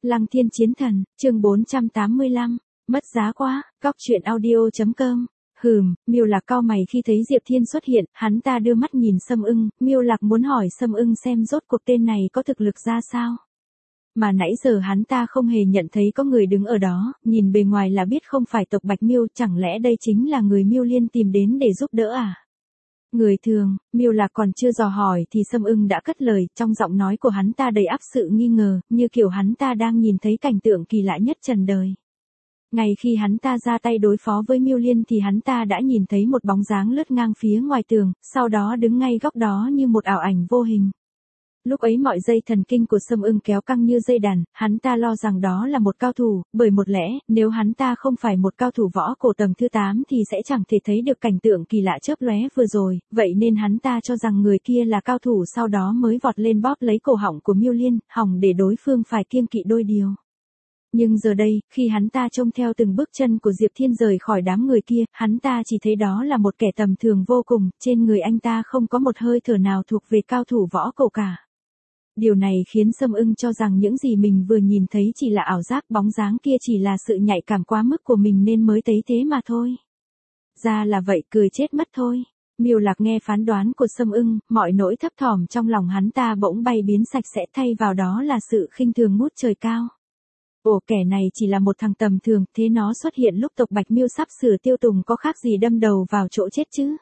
Lăng Thiên Chiến Thần, chương 485, mất giá quá, cóc truyện audio.com. Miêu Lạc cau mày khi thấy Diệp Thiên xuất hiện, hắn ta đưa mắt nhìn Sâm Ưng, Miêu Lạc muốn hỏi Sâm Ưng xem rốt cuộc tên này có thực lực ra sao. Mà nãy giờ hắn ta không hề nhận thấy có người đứng ở đó, nhìn bề ngoài là biết không phải tộc Bạch Miêu, chẳng lẽ đây chính là người Miêu Liên tìm đến để giúp đỡ à? Người thường, Miêu Lạc còn chưa dò hỏi thì Sâm Ưng đã cất lời, trong giọng nói của hắn ta đầy ắp sự nghi ngờ, như kiểu hắn ta đang nhìn thấy cảnh tượng kỳ lạ nhất trần đời. Ngay khi hắn ta ra tay đối phó với Miêu Liên thì hắn ta đã nhìn thấy một bóng dáng lướt ngang phía ngoài tường, sau đó đứng ngay góc đó như một ảo ảnh vô hình. Lúc ấy mọi dây thần kinh của Sâm Ưng kéo căng như dây đàn, hắn ta lo rằng đó là một cao thủ, bởi một lẽ, nếu hắn ta không phải một cao thủ võ cổ tầng thứ 8 thì sẽ chẳng thể thấy được cảnh tượng kỳ lạ chớp lóe vừa rồi, vậy nên hắn ta cho rằng người kia là cao thủ, sau đó mới vọt lên bóp lấy cổ họng của Miêu Liên, hòng để đối phương phải kiêng kỵ đôi điều. Nhưng giờ đây, khi hắn ta trông theo từng bước chân của Diệp Thiên rời khỏi đám người kia, hắn ta chỉ thấy đó là một kẻ tầm thường vô cùng, trên người anh ta không có một hơi thở nào thuộc về cao thủ võ cổ cả. Điều này khiến Sâm Ưng cho rằng những gì mình vừa nhìn thấy chỉ là ảo giác, bóng dáng kia chỉ là sự nhạy cảm quá mức của mình nên mới thấy thế mà thôi. Ra là vậy, cười chết mất thôi. Miêu Lạc nghe phán đoán của Sâm Ưng, mọi nỗi thấp thỏm trong lòng hắn ta bỗng bay biến sạch sẽ, thay vào đó là sự khinh thường ngút trời cao. Ồ, kẻ này chỉ là một thằng tầm thường, thế nó xuất hiện lúc tộc Bạch Miêu sắp sửa tiêu tùng có khác gì đâm đầu vào chỗ chết chứ.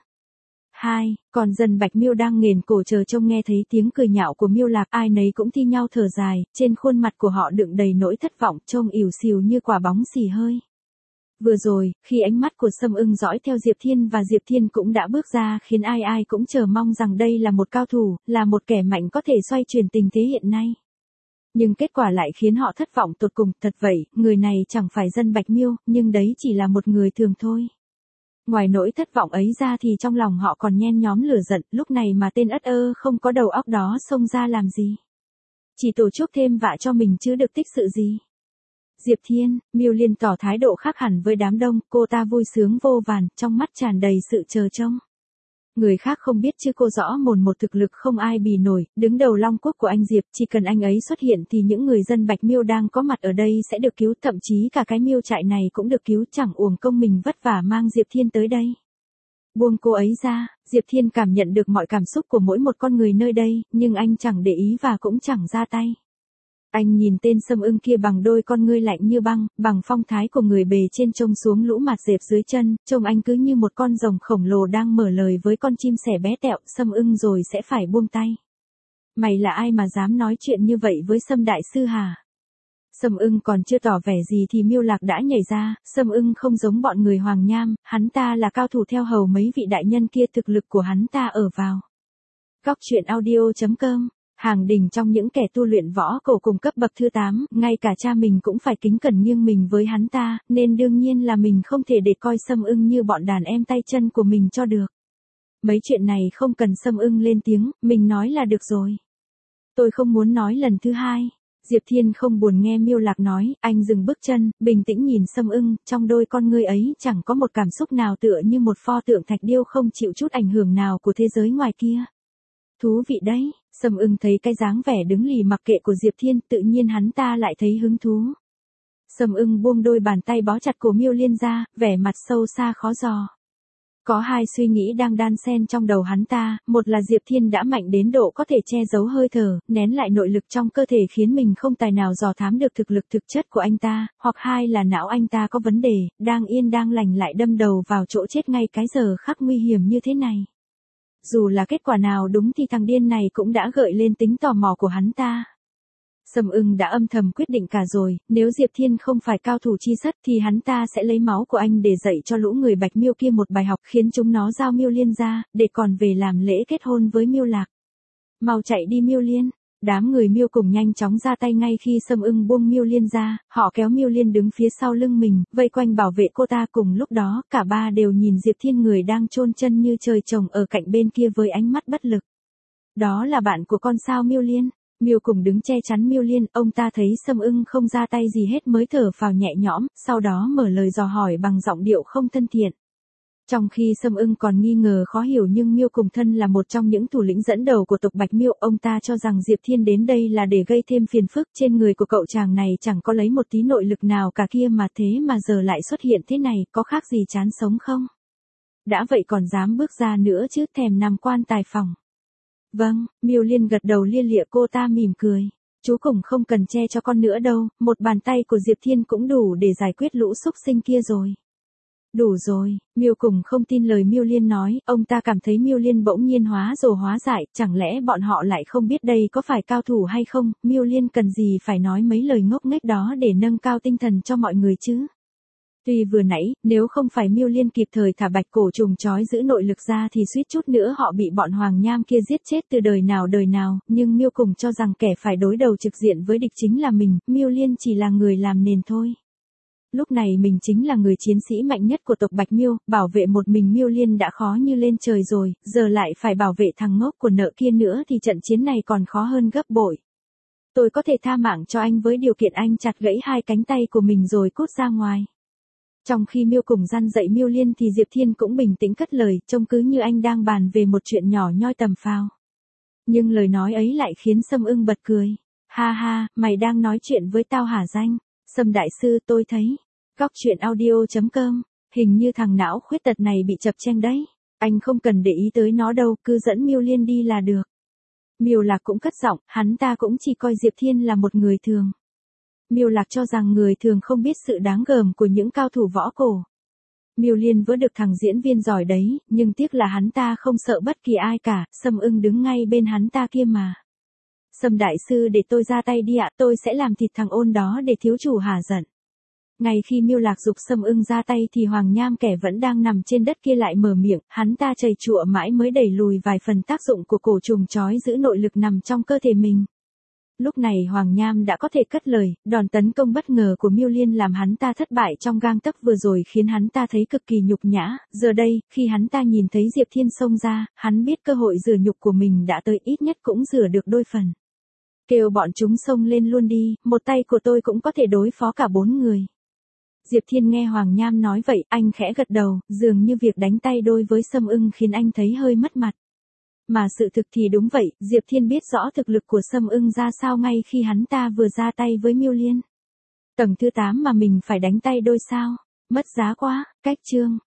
Còn dân Bạch Miêu đang nghền cổ chờ trông nghe thấy tiếng cười nhạo của Miêu Lạc, ai nấy cũng thi nhau thở dài, trên khuôn mặt của họ đựng đầy nỗi thất vọng, trông ỉu xìu như quả bóng xì hơi. Vừa rồi, khi ánh mắt của Sâm Ưng dõi theo Diệp Thiên và Diệp Thiên cũng đã bước ra, khiến ai ai cũng chờ mong rằng đây là một cao thủ, là một kẻ mạnh có thể xoay chuyển tình thế hiện nay. Nhưng kết quả lại khiến họ thất vọng tột cùng, thật vậy, người này chẳng phải dân Bạch Miêu, nhưng đấy chỉ là một người thường thôi. Ngoài nỗi thất vọng ấy ra thì trong lòng họ còn nhen nhóm lửa giận, lúc này mà tên ất ơ không có đầu óc đó xông ra làm gì. Chỉ tổ chuốc thêm vạ cho mình chứ được tích sự gì. Diệp Thiên, Miêu Liên tỏ thái độ khác hẳn với đám đông, cô ta vui sướng vô vàn, trong mắt tràn đầy sự chờ trông. Người khác không biết chứ cô rõ mồn một thực lực không ai bì nổi, đứng đầu Long Quốc của anh Diệp, chỉ cần anh ấy xuất hiện thì những người dân Bạch Miêu đang có mặt ở đây sẽ được cứu, thậm chí cả cái miêu trại này cũng được cứu, chẳng uổng công mình vất vả mang Diệp Thiên tới đây. Buông cô ấy ra, Diệp Thiên cảm nhận được mọi cảm xúc của mỗi một con người nơi đây, nhưng anh chẳng để ý và cũng chẳng ra tay. Anh nhìn tên Sâm Ưng kia bằng đôi con ngươi lạnh như băng, bằng phong thái của người bề trên trông xuống lũ mặt dẹp dưới chân, trông anh cứ như một con rồng khổng lồ đang mở lời với con chim sẻ bé tẹo. Sâm Ưng rồi sẽ phải buông tay. Mày là ai mà dám nói chuyện như vậy với Sâm đại sư hả? Sâm Ưng còn chưa tỏ vẻ gì thì Miêu Lạc đã nhảy ra. Sâm Ưng không giống bọn người Hoàng Nham, hắn ta là cao thủ theo hầu mấy vị đại nhân kia, thực lực của hắn ta ở vào. Cóc truyện audio.com. Hàng đỉnh trong những kẻ tu luyện võ cổ cùng cấp bậc thứ 8, ngay cả cha mình cũng phải kính cẩn nghiêng mình với hắn ta, nên đương nhiên là mình không thể để coi Sâm Ưng như bọn đàn em tay chân của mình cho được. Mấy chuyện này không cần Sâm Ưng lên tiếng, mình nói là được rồi. Tôi không muốn nói lần thứ hai. Diệp Thiên không buồn nghe Miêu Lạc nói, anh dừng bước chân, bình tĩnh nhìn Sâm Ưng, trong đôi con ngươi ấy chẳng có một cảm xúc nào, tựa như một pho tượng thạch điêu không chịu chút ảnh hưởng nào của thế giới ngoài kia. Thú vị đấy. Sâm Ưng thấy cái dáng vẻ đứng lì mặc kệ của Diệp Thiên, tự nhiên hắn ta lại thấy hứng thú. Sâm Ưng buông đôi bàn tay bó chặt cổ Miêu Liên ra, vẻ mặt sâu xa khó dò. Có hai suy nghĩ đang đan xen trong đầu hắn ta, một là Diệp Thiên đã mạnh đến độ có thể che giấu hơi thở, nén lại nội lực trong cơ thể khiến mình không tài nào dò thám được thực lực thực chất của anh ta, hoặc hai là não anh ta có vấn đề, đang yên đang lành lại đâm đầu vào chỗ chết ngay cái giờ khắc nguy hiểm như thế này. Dù là kết quả nào đúng thì thằng điên này cũng đã gợi lên tính tò mò của hắn ta. Sâm Ưng đã âm thầm quyết định cả rồi, nếu Diệp Thiên không phải cao thủ chi sất thì hắn ta sẽ lấy máu của anh để dạy cho lũ người Bạch Miêu kia một bài học, khiến chúng nó giao Miêu Liên ra, để còn về làm lễ kết hôn với Miêu Lạc. Mau chạy đi Miêu Liên. Đám người Miêu cùng nhanh chóng ra tay ngay khi Sâm Ưng buông Miêu Liên ra, họ kéo Miêu Liên đứng phía sau lưng mình, vây quanh bảo vệ cô ta. Cùng lúc đó, cả ba đều nhìn Diệp Thiên người đang chôn chân như trời trồng ở cạnh bên kia với ánh mắt bất lực. Đó là bạn của con sao Miêu Liên? Miêu cùng đứng che chắn Miêu Liên, ông ta thấy Sâm Ưng không ra tay gì hết mới thở phào nhẹ nhõm, sau đó mở lời dò hỏi bằng giọng điệu không thân thiện. Trong khi Sâm Ưng còn nghi ngờ khó hiểu nhưng Miêu Cùng Thân là một trong những thủ lĩnh dẫn đầu của tộc Bạch Miêu, ông ta cho rằng Diệp Thiên đến đây là để gây thêm phiền phức, trên người của cậu chàng này chẳng có lấy một tí nội lực nào cả kia mà thế mà giờ lại xuất hiện thế này, có khác gì chán sống không? Đã vậy còn dám bước ra nữa chứ, thèm nằm quan tài phòng. Vâng, Miêu Liên gật đầu lia lịa, cô ta mỉm cười. Chú Cùng không cần che cho con nữa đâu, một bàn tay của Diệp Thiên cũng đủ để giải quyết lũ xúc sinh kia rồi. Đủ rồi, Miêu Cùng không tin lời Miêu Liên nói, ông ta cảm thấy Miêu Liên bỗng nhiên hóa rồ hóa dại, chẳng lẽ bọn họ lại không biết đây có phải cao thủ hay không, Miêu Liên cần gì phải nói mấy lời ngốc nghếch đó để nâng cao tinh thần cho mọi người chứ. Tuy vừa nãy, nếu không phải Miêu Liên kịp thời thả bạch cổ trùng trói giữ nội lực ra thì suýt chút nữa họ bị bọn Hoàng Nham kia giết chết từ đời nào, nhưng Miêu Cùng cho rằng kẻ phải đối đầu trực diện với địch chính là mình, Miêu Liên chỉ là người làm nền thôi. Lúc này mình chính là người chiến sĩ mạnh nhất của tộc Bạch Miêu, bảo vệ một mình Miêu Liên đã khó như lên trời rồi, giờ lại phải bảo vệ thằng ngốc của nợ kia nữa thì trận chiến này còn khó hơn gấp bội. Tôi có thể tha mạng cho anh với điều kiện anh chặt gãy hai cánh tay của mình rồi cút ra ngoài. Trong khi Miêu Cùng răn dạy Miêu Liên thì Diệp Thiên cũng bình tĩnh cất lời, trông cứ như anh đang bàn về một chuyện nhỏ nhoi tầm phào. Nhưng lời nói ấy lại khiến Sâm Ưng bật cười. Ha ha, mày đang nói chuyện với tao hả danh? Sâm đại sư, tôi thấy. Góc truyện audio.com, hình như thằng não khuyết tật này bị chập chênh đấy. Anh không cần để ý tới nó đâu, cứ dẫn Miêu Liên đi là được. Miêu Lạc cũng cất giọng, hắn ta cũng chỉ coi Diệp Thiên là một người thường. Miêu Lạc cho rằng người thường không biết sự đáng gờm của những cao thủ võ cổ. Miêu Liên vỡ được thằng diễn viên giỏi đấy, nhưng tiếc là hắn ta không sợ bất kỳ ai cả, Sâm Ưng đứng ngay bên hắn ta kia mà. Sâm đại sư để tôi ra tay đi ạ, tôi sẽ làm thịt thằng ôn đó để thiếu chủ hả giận. Ngay khi Miêu Lạc giục Sâm Ưng ra tay thì Hoàng Nham kẻ vẫn đang nằm trên đất kia lại mở miệng, hắn ta chầy chụa mãi mới đẩy lùi vài phần tác dụng của cổ trùng trói giữ nội lực nằm trong cơ thể mình. Lúc này Hoàng Nham đã có thể cất lời, đòn tấn công bất ngờ của Miêu Liên làm hắn ta thất bại trong gang tấc vừa rồi khiến hắn ta thấy cực kỳ nhục nhã, giờ đây, khi hắn ta nhìn thấy Diệp Thiên xông ra, hắn biết cơ hội rửa nhục của mình đã tới, ít nhất cũng rửa được đôi phần. Kêu bọn chúng xông lên luôn đi, một tay của tôi cũng có thể đối phó cả 4 người. Diệp Thiên nghe Hoàng Nham nói vậy, anh khẽ gật đầu, dường như việc đánh tay đôi với Sâm Ưng khiến anh thấy hơi mất mặt. Mà sự thực thì đúng vậy, Diệp Thiên biết rõ thực lực của Sâm Ưng ra sao ngay khi hắn ta vừa ra tay với Miêu Liên. Tầng thứ 8 mà mình phải đánh tay đôi sao? Mất giá quá, cách chương.